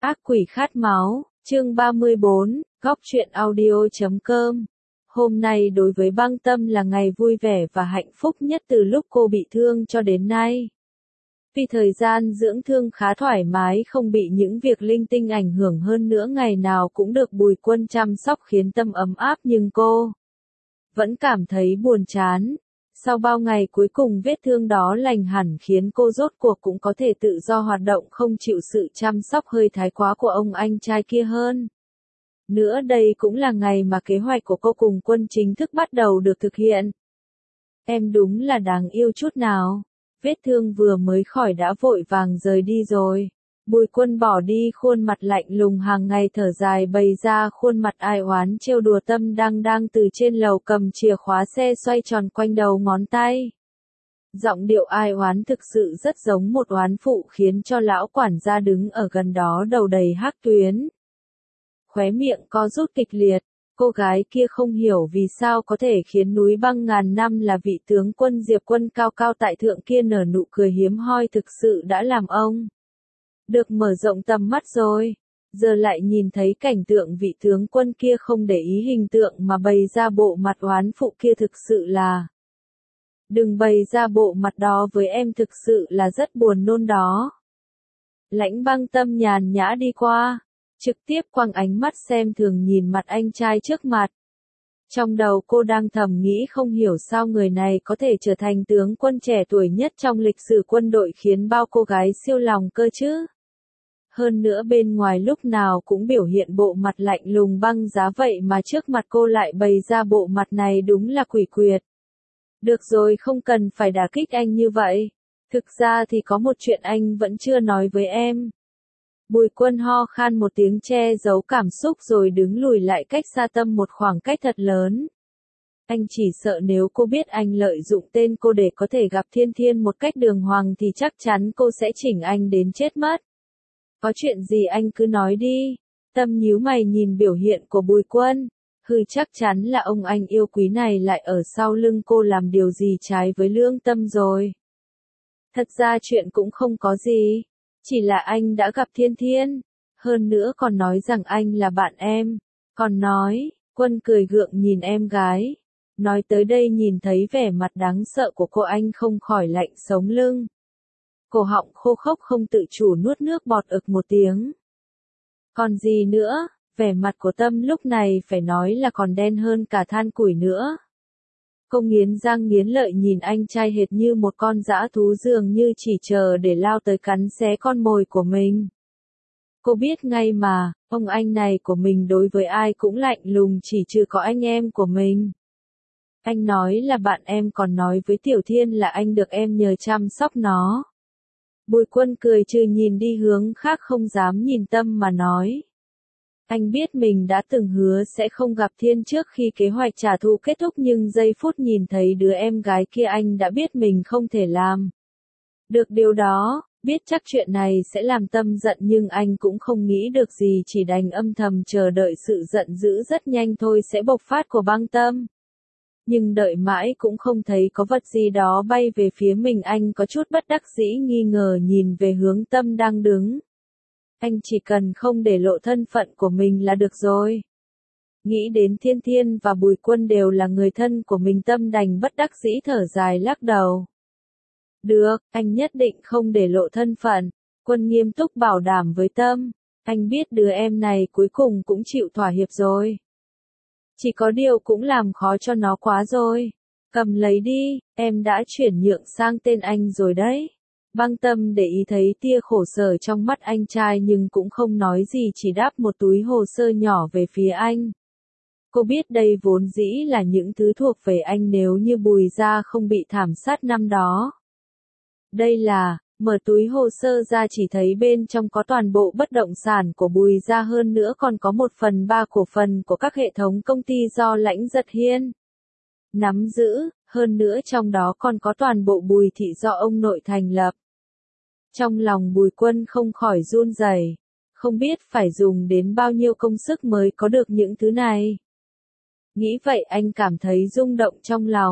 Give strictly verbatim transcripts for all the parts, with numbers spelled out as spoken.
Ác quỷ khát máu, chương ba mươi bốn, góc truyện audio chấm com. Hôm nay đối với Băng Tâm là ngày vui vẻ và hạnh phúc nhất từ lúc cô bị thương cho đến nay. Vì thời gian dưỡng thương khá thoải mái, không bị những việc linh tinh ảnh hưởng, hơn nữa ngày nào cũng được Bùi Quân chăm sóc khiến tâm ấm áp, nhưng cô vẫn cảm thấy buồn chán. Sau bao ngày cuối cùng vết thương đó lành hẳn khiến cô rốt cuộc cũng có thể tự do hoạt động, không chịu sự chăm sóc hơi thái quá của ông anh trai kia hơn. Nữa đây cũng là ngày mà kế hoạch của cô cùng Quân chính thức bắt đầu được thực hiện. Em đúng là đáng yêu chút nào. Vết thương vừa mới khỏi đã vội vàng rời đi rồi. Bùi Quân bỏ đi, khuôn mặt lạnh lùng hàng ngày thở dài, bày ra khuôn mặt ai oán trêu đùa Tâm đang đang từ trên lầu cầm chìa khóa xe xoay tròn quanh đầu ngón tay. Giọng điệu ai oán thực sự rất giống một oán phụ, khiến cho lão quản gia đứng ở gần đó đầu đầy hắc tuyến. Khóe miệng co rút kịch liệt, cô gái kia không hiểu vì sao có thể khiến núi băng ngàn năm là vị tướng quân Diệp Quân cao cao tại thượng kia nở nụ cười hiếm hoi, thực sự đã làm ông được mở rộng tầm mắt rồi. Giờ lại nhìn thấy cảnh tượng vị tướng quân kia không để ý hình tượng mà bày ra bộ mặt oán phụ kia, thực sự là... Đừng bày ra bộ mặt đó với em, thực sự là rất buồn nôn đó. Lãnh Băng Tâm nhàn nhã đi qua, trực tiếp quăng ánh mắt xem thường nhìn mặt anh trai trước mặt. Trong đầu cô đang thầm nghĩ không hiểu sao người này có thể trở thành tướng quân trẻ tuổi nhất trong lịch sử quân đội, khiến bao cô gái siêu lòng cơ chứ. Hơn nữa bên ngoài lúc nào cũng biểu hiện bộ mặt lạnh lùng băng giá, vậy mà trước mặt cô lại bày ra bộ mặt này, đúng là quỷ quyệt. Được rồi, không cần phải đả kích anh như vậy. Thực ra thì có một chuyện anh vẫn chưa nói với em. Bùi Quân ho khan một tiếng che giấu cảm xúc rồi đứng lùi lại cách xa Tâm một khoảng cách thật lớn. Anh chỉ sợ nếu cô biết anh lợi dụng tên cô để có thể gặp Thiên Thiên một cách đường hoàng thì chắc chắn cô sẽ chỉnh anh đến chết mất. Có chuyện gì anh cứ nói đi. Tâm nhíu mày nhìn biểu hiện của Bùi Quân. Hừ, chắc chắn là ông anh yêu quý này lại ở sau lưng cô làm điều gì trái với lương tâm rồi. Thật ra chuyện cũng không có gì. Chỉ là anh đã gặp Thiên Thiên. Hơn nữa còn nói rằng anh là bạn em. Còn nói, Quân cười gượng nhìn em gái. Nói tới đây nhìn thấy vẻ mặt đáng sợ của cô, anh không khỏi lạnh sống lưng. Cổ họng khô khốc không tự chủ nuốt nước bọt ực một tiếng. Còn gì nữa, vẻ mặt của Tâm lúc này phải nói là còn đen hơn cả than củi nữa. Cô nghiến răng nghiến lợi nhìn anh trai hệt như một con dã thú, dường như chỉ chờ để lao tới cắn xé con mồi của mình. Cô biết ngay mà, ông anh này của mình đối với ai cũng lạnh lùng, chỉ trừ có anh em của mình. Anh nói là bạn em, còn nói với Tiểu Thiên là anh được em nhờ chăm sóc nó. Bùi Quân cười trừ nhìn đi hướng khác, không dám nhìn Tâm mà nói. Anh biết mình đã từng hứa sẽ không gặp Thiên trước khi kế hoạch trả thù kết thúc, nhưng giây phút nhìn thấy đứa em gái kia anh đã biết mình không thể làm được điều đó. Biết chắc chuyện này sẽ làm Tâm giận nhưng anh cũng không nghĩ được gì, chỉ đành âm thầm chờ đợi sự giận dữ rất nhanh thôi sẽ bộc phát của Băng Tâm. Nhưng đợi mãi cũng không thấy có vật gì đó bay về phía mình, anh có chút bất đắc dĩ nghi ngờ nhìn về hướng Tâm đang đứng. Anh chỉ cần không để lộ thân phận của mình là được rồi. Nghĩ đến Thiên Thiên và Bùi Quân đều là người thân của mình, Tâm đành bất đắc dĩ thở dài lắc đầu. Được, anh nhất định không để lộ thân phận. Quân nghiêm túc bảo đảm với Tâm. Anh biết đứa em này cuối cùng cũng chịu thỏa hiệp rồi. Chỉ có điều cũng làm khó cho nó quá rồi. Cầm lấy đi, em đã chuyển nhượng sang tên anh rồi đấy. Băng Tâm để ý thấy tia khổ sở trong mắt anh trai nhưng cũng không nói gì, chỉ đáp một túi hồ sơ nhỏ về phía anh. Cô biết đây vốn dĩ là những thứ thuộc về anh nếu như Bùi gia không bị thảm sát năm đó. Đây là, mở túi hồ sơ ra chỉ thấy bên trong có toàn bộ bất động sản của Bùi gia, hơn nữa còn có một phần ba cổ phần của các hệ thống công ty do Lãnh Giật Hiên nắm giữ, hơn nữa trong đó còn có toàn bộ Bùi thị do ông nội thành lập. Trong lòng Bùi Quân không khỏi run rẩy, không biết phải dùng đến bao nhiêu công sức mới có được những thứ này. Nghĩ vậy anh cảm thấy rung động trong lòng.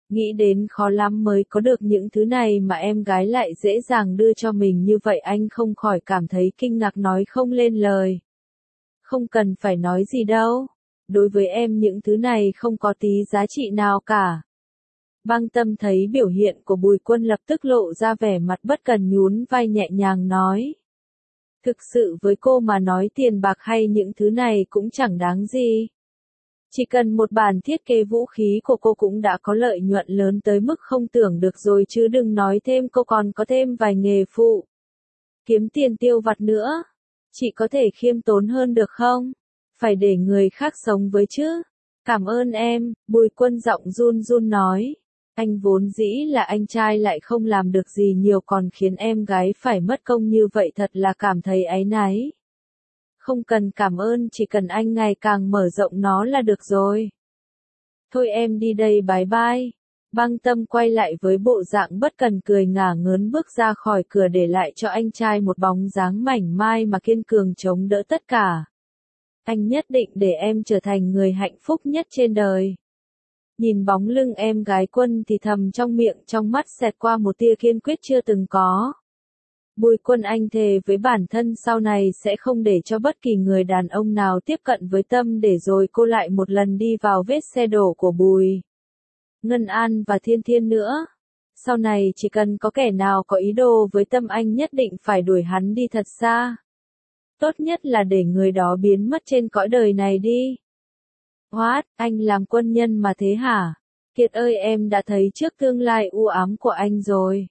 Nghĩ đến khó lắm mới có được những thứ này mà em gái lại dễ dàng đưa cho mình như vậy, anh không khỏi cảm thấy kinh ngạc nói không lên lời. Không cần phải nói gì đâu. Đối với em những thứ này không có tí giá trị nào cả. Băng Tâm thấy biểu hiện của Bùi Quân lập tức lộ ra vẻ mặt bất cần, nhún vai nhẹ nhàng nói. Thực sự với cô mà nói tiền bạc hay những thứ này cũng chẳng đáng gì. Chỉ cần một bản thiết kế vũ khí của cô cũng đã có lợi nhuận lớn tới mức không tưởng được rồi, chứ đừng nói thêm cô còn có thêm vài nghề phụ. Kiếm tiền tiêu vặt nữa. Chị có thể khiêm tốn hơn được không? Phải để người khác sống với chứ. Cảm ơn em, Bùi Quân giọng run run nói. Anh vốn dĩ là anh trai lại không làm được gì nhiều còn khiến em gái phải mất công như vậy, thật là cảm thấy áy náy. Không cần cảm ơn, chỉ cần anh ngày càng mở rộng nó là được rồi. Thôi em đi đây, bye bye. Băng Tâm quay lại với bộ dạng bất cần cười ngả ngớn bước ra khỏi cửa, để lại cho anh trai một bóng dáng mảnh mai mà kiên cường chống đỡ tất cả. Anh nhất định để em trở thành người hạnh phúc nhất trên đời. Nhìn bóng lưng em gái Quân thì thầm trong miệng, trong mắt xẹt qua một tia kiên quyết chưa từng có. Bùi Quân anh thề với bản thân sau này sẽ không để cho bất kỳ người đàn ông nào tiếp cận với Tâm, để rồi cô lại một lần đi vào vết xe đổ của Bùi Ngân An và Thiên Thiên nữa. Sau này chỉ cần có kẻ nào có ý đồ với Tâm, anh nhất định phải đuổi hắn đi thật xa. Tốt nhất là để người đó biến mất trên cõi đời này đi. What, anh làm quân nhân mà thế hả? Kiệt ơi, em đã thấy trước tương lai u ám của anh rồi.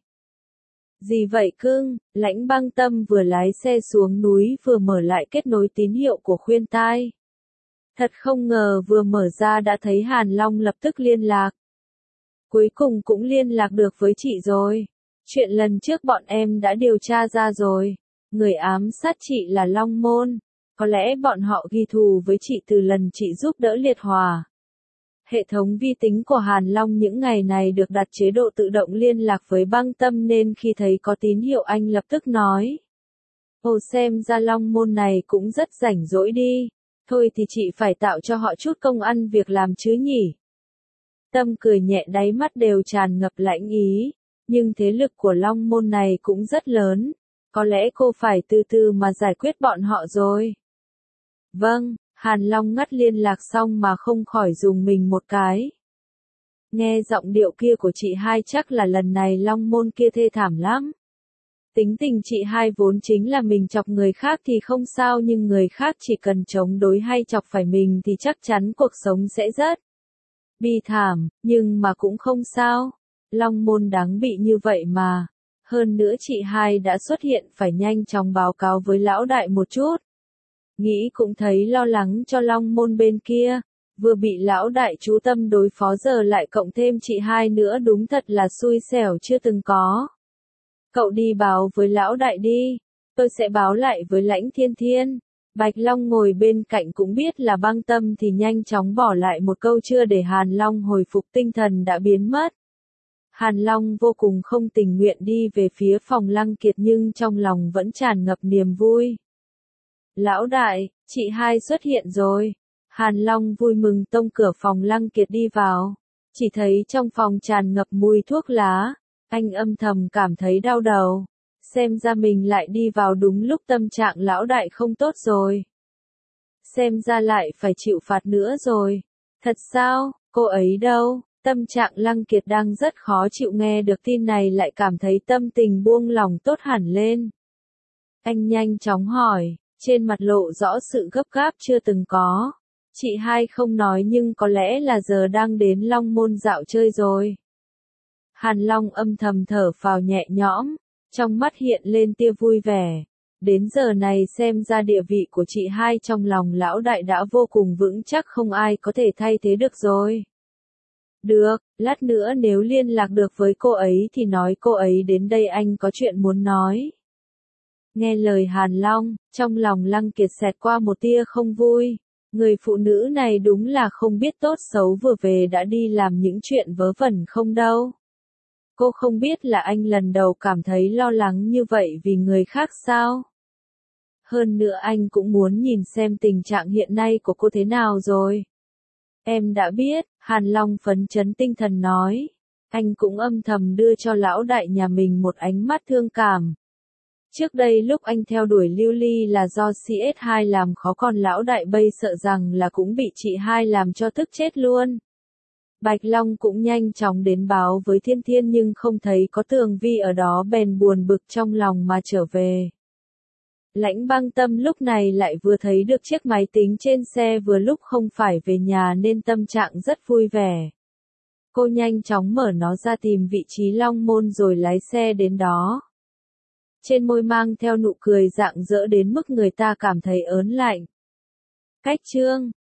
Gì vậy cưng? Lãnh Băng Tâm vừa lái xe xuống núi vừa mở lại kết nối tín hiệu của khuyên tai. Thật không ngờ vừa mở ra đã thấy Hàn Long lập tức liên lạc. Cuối cùng cũng liên lạc được với chị rồi. Chuyện lần trước bọn em đã điều tra ra rồi. Người ám sát chị là Long Môn. Có lẽ bọn họ ghi thù với chị từ lần chị giúp đỡ Liệt Hòa. Hệ thống vi tính của Hàn Long những ngày này được đặt chế độ tự động liên lạc với Băng Tâm, nên khi thấy có tín hiệu anh lập tức nói. Ồ, xem ra Long Môn này cũng rất rảnh rỗi đi. Thôi thì chị phải tạo cho họ chút công ăn việc làm chứ nhỉ. Tâm cười nhẹ, đáy mắt đều tràn ngập lãnh ý. Nhưng thế lực của Long Môn này cũng rất lớn. Có lẽ cô phải từ từ mà giải quyết bọn họ rồi. Vâng. Hàn Long ngắt liên lạc xong mà không khỏi dùng mình một cái. Nghe giọng điệu kia của chị hai chắc là lần này Long Môn kia thê thảm lắm. Tính tình chị hai vốn chính là mình chọc người khác thì không sao, nhưng người khác chỉ cần chống đối hay chọc phải mình thì chắc chắn cuộc sống sẽ rất bi thảm, nhưng mà cũng không sao. Long Môn đáng bị như vậy mà. Hơn nữa chị hai đã xuất hiện, phải nhanh chóng báo cáo với lão đại một chút. Nghĩ cũng thấy lo lắng cho Long Môn bên kia, vừa bị lão đại chú tâm đối phó giờ lại cộng thêm chị hai nữa, đúng thật là xui xẻo chưa từng có. Cậu đi báo với lão đại đi, tôi sẽ báo lại với Lãnh Thiên Thiên. Bạch Long ngồi bên cạnh cũng biết là Băng Tâm thì nhanh chóng bỏ lại một câu chưa để Hàn Long hồi phục tinh thần đã biến mất. Hàn Long vô cùng không tình nguyện đi về phía phòng Lăng Kiệt, nhưng trong lòng vẫn tràn ngập niềm vui. Lão đại, chị hai xuất hiện rồi. Hàn Long vui mừng tông cửa phòng Lăng Kiệt đi vào. Chỉ thấy trong phòng tràn ngập mùi thuốc lá. Anh âm thầm cảm thấy đau đầu. Xem ra mình lại đi vào đúng lúc tâm trạng lão đại không tốt rồi. Xem ra lại phải chịu phạt nữa rồi. Thật sao, cô ấy đâu? Tâm trạng Lăng Kiệt đang rất khó chịu, nghe được tin này lại cảm thấy tâm tình buông lỏng tốt hẳn lên. Anh nhanh chóng hỏi. Trên mặt lộ rõ sự gấp gáp chưa từng có. Chị hai không nói, nhưng có lẽ là giờ đang đến Long Môn dạo chơi rồi. Hàn Long âm thầm thở phào nhẹ nhõm, trong mắt hiện lên tia vui vẻ. Đến giờ này xem ra địa vị của chị hai trong lòng lão đại đã vô cùng vững chắc, không ai có thể thay thế được rồi. Được, lát nữa nếu liên lạc được với cô ấy thì nói cô ấy đến đây, anh có chuyện muốn nói. Nghe lời Hàn Long, trong lòng Lăng Kiệt xẹt qua một tia không vui. Người phụ nữ này đúng là không biết tốt xấu, vừa về đã đi làm những chuyện vớ vẩn không đâu. Cô không biết là anh lần đầu cảm thấy lo lắng như vậy vì người khác sao? Hơn nữa anh cũng muốn nhìn xem tình trạng hiện nay của cô thế nào rồi. Em đã biết, Hàn Long phấn chấn tinh thần nói. Anh cũng âm thầm đưa cho lão đại nhà mình một ánh mắt thương cảm. Trước đây lúc anh theo đuổi Lưu Ly là do xê ét hai làm khó, còn lão đại bây sợ rằng là cũng bị chị hai làm cho tức chết luôn. Bạch Long cũng nhanh chóng đến báo với Thiên Thiên nhưng không thấy có Tường Vi ở đó, bèn buồn bực trong lòng mà trở về. Lãnh Băng Tâm lúc này lại vừa thấy được chiếc máy tính trên xe, vừa lúc không phải về nhà nên tâm trạng rất vui vẻ. Cô nhanh chóng mở nó ra tìm vị trí Long Môn rồi lái xe đến đó. Trên môi mang theo nụ cười rạng rỡ đến mức người ta cảm thấy ớn lạnh. Cách chương